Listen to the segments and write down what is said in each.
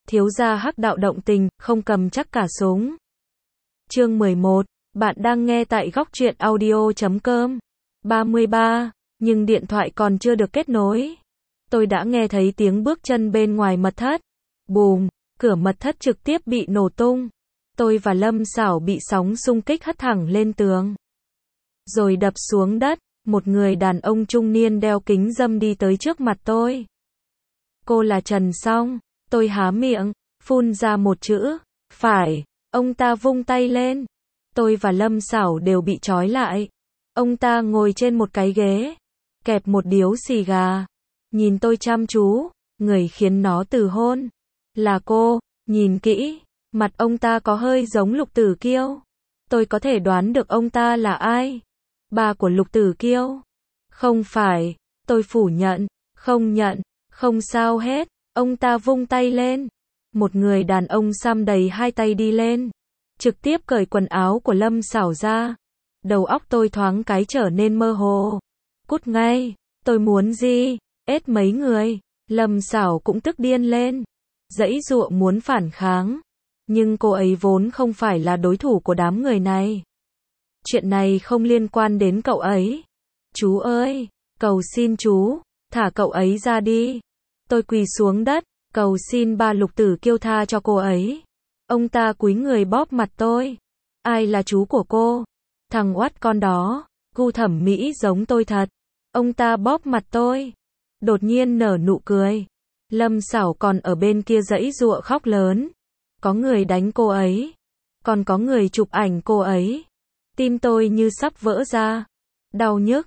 Thiếu gia hắc đạo động tình, không cầm chắc cả súng. Chương 11, bạn đang nghe tại góc truyện audio.com. 33, nhưng điện thoại còn chưa được kết nối. Tôi đã nghe thấy tiếng bước chân bên ngoài mật thất. Bùm, cửa mật thất trực tiếp bị nổ tung. Tôi và Lâm Sảo bị sóng xung kích hất thẳng lên tường. Rồi đập xuống đất, một người đàn ông trung niên đeo kính râm đi tới trước mặt tôi. Cô là Trần Song. Tôi há miệng, phun ra một chữ, phải. Ông ta vung tay lên. Tôi và Lâm Sảo đều bị trói lại. Ông ta ngồi trên một cái ghế, kẹp một điếu xì gà. Nhìn tôi chăm chú, người khiến nó từ hôn. Là cô, nhìn kỹ, mặt ông ta có hơi giống Lục Tử Kiêu. Tôi có thể đoán được ông ta là ai. Bà của Lục Tử Kiêu. Không phải, tôi phủ nhận, không nhận, không sao hết. Ông ta vung tay lên. Một người đàn ông xăm đầy hai tay đi lên, trực tiếp cởi quần áo của Lâm Sảo ra. Đầu óc tôi thoáng cái trở nên mơ hồ. Cút ngay, tôi muốn gì? Ết mấy người. Lâm Sảo cũng tức điên lên, giãy giụa muốn phản kháng. Nhưng cô ấy vốn không phải là đối thủ của đám người này. Chuyện này không liên quan đến cậu ấy. Chú ơi, cầu xin chú, thả cậu ấy ra đi. Tôi quỳ xuống đất, cầu xin ba Lục Tử Kiêu tha cho cô ấy. Ông ta cúi người bóp mặt tôi. Ai là chú của cô? Thằng oát con đó, gu thẩm mỹ giống tôi thật. Ông ta bóp mặt tôi, đột nhiên nở nụ cười. Lâm Sảo còn ở bên kia giãy giụa khóc lớn. Có người đánh cô ấy, còn có người chụp ảnh cô ấy. Tim tôi như sắp vỡ ra. Đau nhức.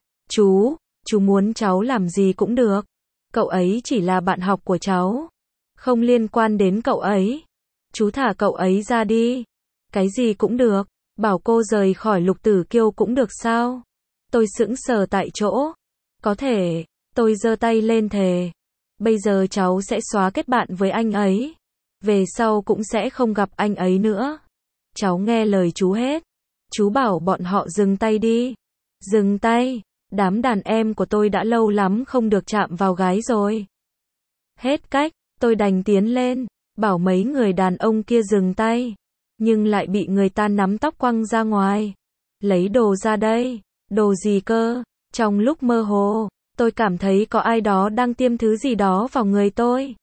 Chú muốn cháu làm gì cũng được. Cậu ấy chỉ là bạn học của cháu, không liên quan đến cậu ấy. Chú thả cậu ấy ra đi. Cái gì cũng được. Bảo cô rời khỏi Lục Tử Kiêu cũng được sao? Tôi sững sờ tại chỗ. Có thể. Tôi giơ tay lên thề. Bây giờ cháu sẽ xóa kết bạn với anh ấy. Về sau cũng sẽ không gặp anh ấy nữa. Cháu nghe lời chú hết. Chú bảo bọn họ dừng tay đi. Dừng tay. Đám đàn em của tôi đã lâu lắm không được chạm vào gái rồi. Hết cách, tôi đành tiến lên, bảo mấy người đàn ông kia dừng tay. Nhưng lại bị người ta nắm tóc quăng ra ngoài. Lấy đồ ra đây. Đồ gì cơ? Trong lúc mơ hồ, tôi cảm thấy có ai đó đang tiêm thứ gì đó vào người tôi.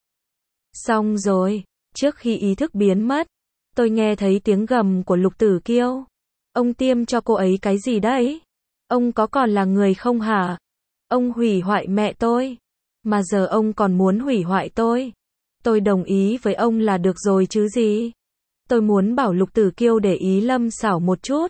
Xong rồi, trước khi ý thức biến mất, tôi nghe thấy tiếng gầm của Lục Tử Kiêu. Ông tiêm cho cô ấy cái gì đấy? Ông có còn là người không hả? Ông hủy hoại mẹ tôi, mà giờ ông còn muốn hủy hoại tôi. Tôi đồng ý với ông là được rồi chứ gì. Tôi muốn bảo Lục Tử Kiêu để ý Lâm Sảo một chút.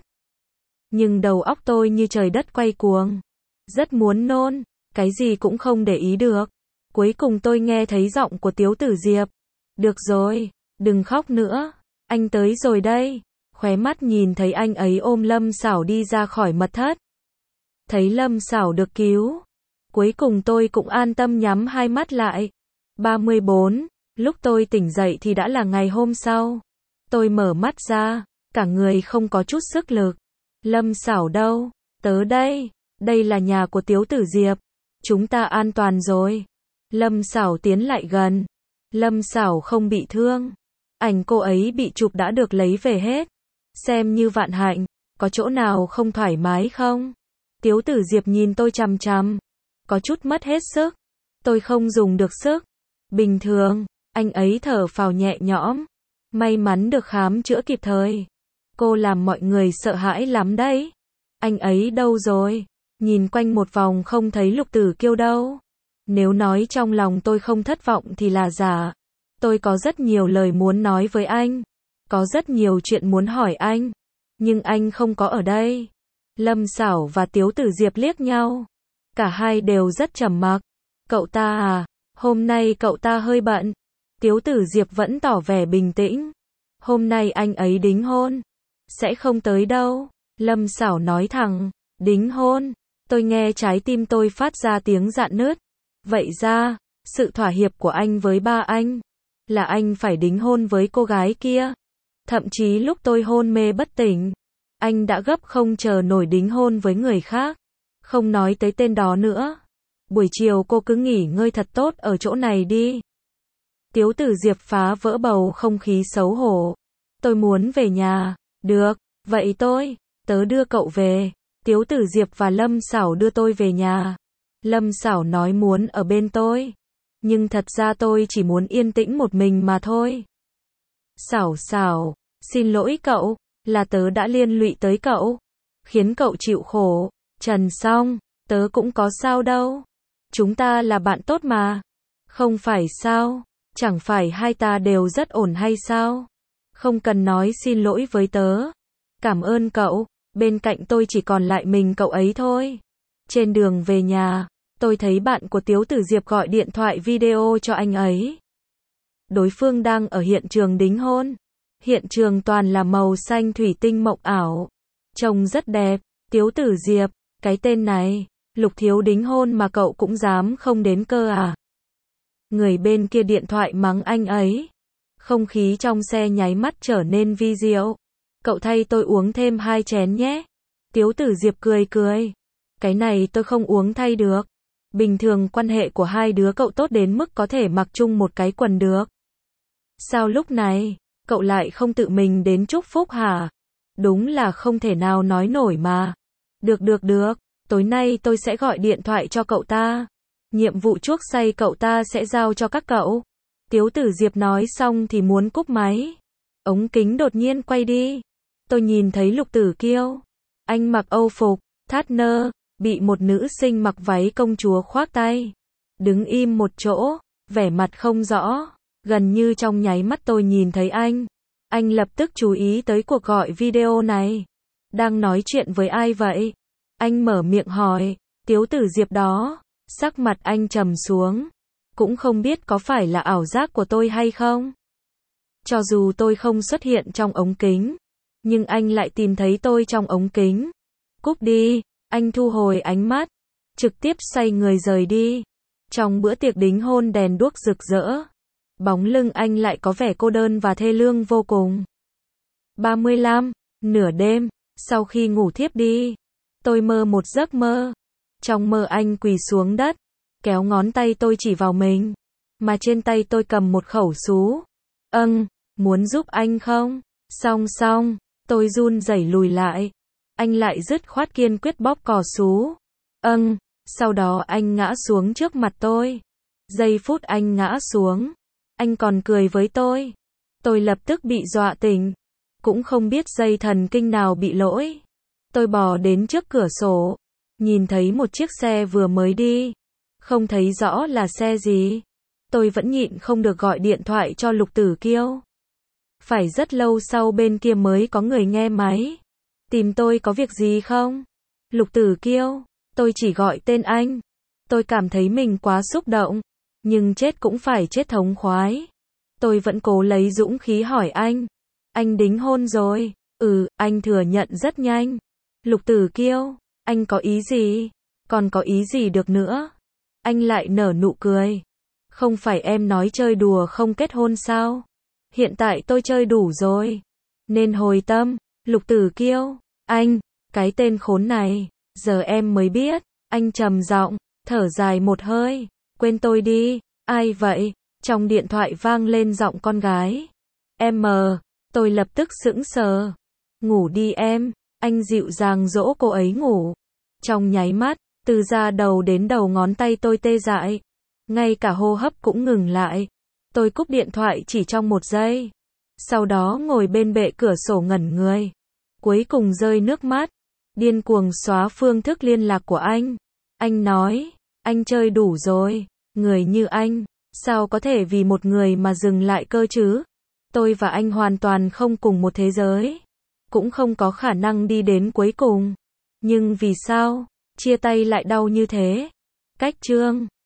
Nhưng đầu óc tôi như trời đất quay cuồng. Rất muốn nôn, cái gì cũng không để ý được. Cuối cùng tôi nghe thấy giọng của Tiếu Tử Diệp. Được rồi, đừng khóc nữa. Anh tới rồi đây. Khóe mắt nhìn thấy anh ấy ôm Lâm Sảo đi ra khỏi mật thất. Thấy Lâm Sảo được cứu. Cuối cùng tôi cũng an tâm nhắm hai mắt lại. 34. Lúc tôi tỉnh dậy thì đã là ngày hôm sau. Tôi mở mắt ra, cả người không có chút sức lực. Lâm Sảo đâu? Tớ đây. Đây là nhà của Tiếu Tử Diệp. Chúng ta an toàn rồi. Lâm Sảo tiến lại gần. Lâm Sảo không bị thương. Ảnh cô ấy bị chụp đã được lấy về hết. Xem như vạn hạnh. Có chỗ nào không thoải mái không? Tiếu Tử Diệp nhìn tôi chằm chằm. Có chút mất hết sức. Tôi không dùng được sức. Bình thường. Anh ấy thở phào nhẹ nhõm. May mắn được khám chữa kịp thời. Cô làm mọi người sợ hãi lắm đấy. Anh ấy đâu rồi? Nhìn quanh một vòng không thấy Lục Tử Kiêu đâu. Nếu nói trong lòng tôi không thất vọng thì là giả. Tôi có rất nhiều lời muốn nói với anh. Có rất nhiều chuyện muốn hỏi anh. Nhưng anh không có ở đây. Lâm Sảo và Tiếu Tử Diệp liếc nhau. Cả hai đều rất trầm mặc. Cậu ta à? Hôm nay cậu ta hơi bận. Tiếu Tử Diệp vẫn tỏ vẻ bình tĩnh. Hôm nay anh ấy đính hôn. Sẽ không tới đâu. Lâm Sảo nói thẳng. Đính hôn. Tôi nghe trái tim tôi phát ra tiếng rạn nứt. Vậy ra, sự thỏa hiệp của anh với ba anh là anh phải đính hôn với cô gái kia. Thậm chí lúc tôi hôn mê bất tỉnh, anh đã gấp không chờ nổi đính hôn với người khác. Không nói tới tên đó nữa. Buổi chiều cô cứ nghỉ ngơi thật tốt ở chỗ này đi. Tiếu Tử Diệp phá vỡ bầu không khí xấu hổ. Tôi muốn về nhà. Được, vậy tớ đưa cậu về. Tiếu Tử Diệp và Lâm Sảo đưa tôi về nhà. Lâm Sảo nói muốn ở bên tôi. Nhưng thật ra tôi chỉ muốn yên tĩnh một mình mà thôi. Sảo, xin lỗi cậu, là tớ đã liên lụy tới cậu. Khiến cậu chịu khổ. Trần Song, tớ cũng có sao đâu. Chúng ta là bạn tốt mà. Không phải sao? Chẳng phải hai ta đều rất ổn hay sao? Không cần nói xin lỗi với tớ. Cảm ơn cậu, bên cạnh tôi chỉ còn lại mình cậu ấy thôi. Trên đường về nhà, tôi thấy bạn của Tiếu Tử Diệp gọi điện thoại video cho anh ấy. Đối phương đang ở hiện trường đính hôn. Hiện trường toàn là màu xanh thủy tinh mộng ảo. Trông rất đẹp. Tiếu Tử Diệp, cái tên này, Lục Thiếu đính hôn mà cậu cũng dám không đến cơ à? Người bên kia điện thoại mắng anh ấy. Không khí trong xe nháy mắt trở nên vi diệu. Cậu thay tôi uống thêm 2 chén nhé. Tiếu Tử Diệp cười. Cái này tôi không uống thay được. Bình thường quan hệ của hai đứa cậu tốt đến mức có thể mặc chung một cái quần được. Sao lúc này, cậu lại không tự mình đến chúc phúc hả? Đúng là không thể nào nói nổi mà. Được. Tối nay tôi sẽ gọi điện thoại cho cậu ta. Nhiệm vụ chuốc say cậu ta sẽ giao cho các cậu. Tiếu Tử Diệp nói xong thì muốn cúp máy. Ống kính đột nhiên quay đi. Tôi nhìn thấy Lục Tử Kiêu. Anh mặc Âu phục, thắt nơ, bị một nữ sinh mặc váy công chúa khoác tay. Đứng im một chỗ, vẻ mặt không rõ. Gần như trong nháy mắt tôi nhìn thấy anh. Anh lập tức chú ý tới cuộc gọi video này. Đang nói chuyện với ai vậy? Anh mở miệng hỏi. Tiếu Tử Diệp đó. Sắc mặt anh trầm xuống. Cũng không biết có phải là ảo giác của tôi hay không? Cho dù tôi không xuất hiện trong ống kính, nhưng anh lại tìm thấy tôi trong ống kính. Cúp đi, anh thu hồi ánh mắt, trực tiếp xoay người rời đi. Trong bữa tiệc đính hôn đèn đuốc rực rỡ, bóng lưng anh lại có vẻ cô đơn và thê lương vô cùng. 35. Nửa đêm, sau khi ngủ thiếp đi, tôi mơ một giấc mơ. Trong mơ anh quỳ xuống đất, kéo ngón tay tôi chỉ vào mình, mà trên tay tôi cầm một khẩu súng. Muốn giúp anh không? Xong, tôi run rẩy lùi lại. Anh lại dứt khoát kiên quyết bóp cò súng. Sau đó anh ngã xuống trước mặt tôi. Giây phút anh ngã xuống, anh còn cười với tôi. Tôi lập tức bị dọa tỉnh. Cũng không biết dây thần kinh nào bị lỗi. Tôi bò đến trước cửa sổ, nhìn thấy một chiếc xe vừa mới đi. Không thấy rõ là xe gì. Tôi vẫn nhịn không được gọi điện thoại cho Lục Tử Kiêu. Phải rất lâu sau bên kia mới có người nghe máy. Tìm tôi có việc gì không? Lục Tử Kiêu, tôi chỉ gọi tên anh. Tôi cảm thấy mình quá xúc động, nhưng chết cũng phải chết thống khoái. Tôi vẫn cố lấy dũng khí hỏi anh. Anh đính hôn rồi? Anh thừa nhận rất nhanh. Lục Tử Kiêu, anh có ý gì? Còn có ý gì được nữa? Anh lại nở nụ cười. Không phải em nói chơi đùa không kết hôn sao? Hiện tại tôi chơi đủ rồi, nên hồi tâm. Lục Tử Kiêu, anh, cái tên khốn này, giờ em mới biết. Anh trầm giọng, thở dài một hơi. Quên tôi đi. Ai vậy? Trong điện thoại vang lên giọng con gái. Em. Tôi lập tức sững sờ. Ngủ đi em. Anh dịu dàng dỗ cô ấy ngủ. Trong nháy mắt, từ da đầu đến đầu ngón tay tôi tê dại. Ngay cả hô hấp cũng ngừng lại. Tôi cúp điện thoại chỉ trong 1 giây. Sau đó ngồi bên bệ cửa sổ ngẩn người. Cuối cùng rơi nước mắt. Điên cuồng xóa phương thức liên lạc của anh. Anh nói, anh chơi đủ rồi. Người như anh, sao có thể vì một người mà dừng lại cơ chứ? Tôi và anh hoàn toàn không cùng một thế giới. Cũng không có khả năng đi đến cuối cùng. Nhưng vì sao, chia tay lại đau như thế? Cách chương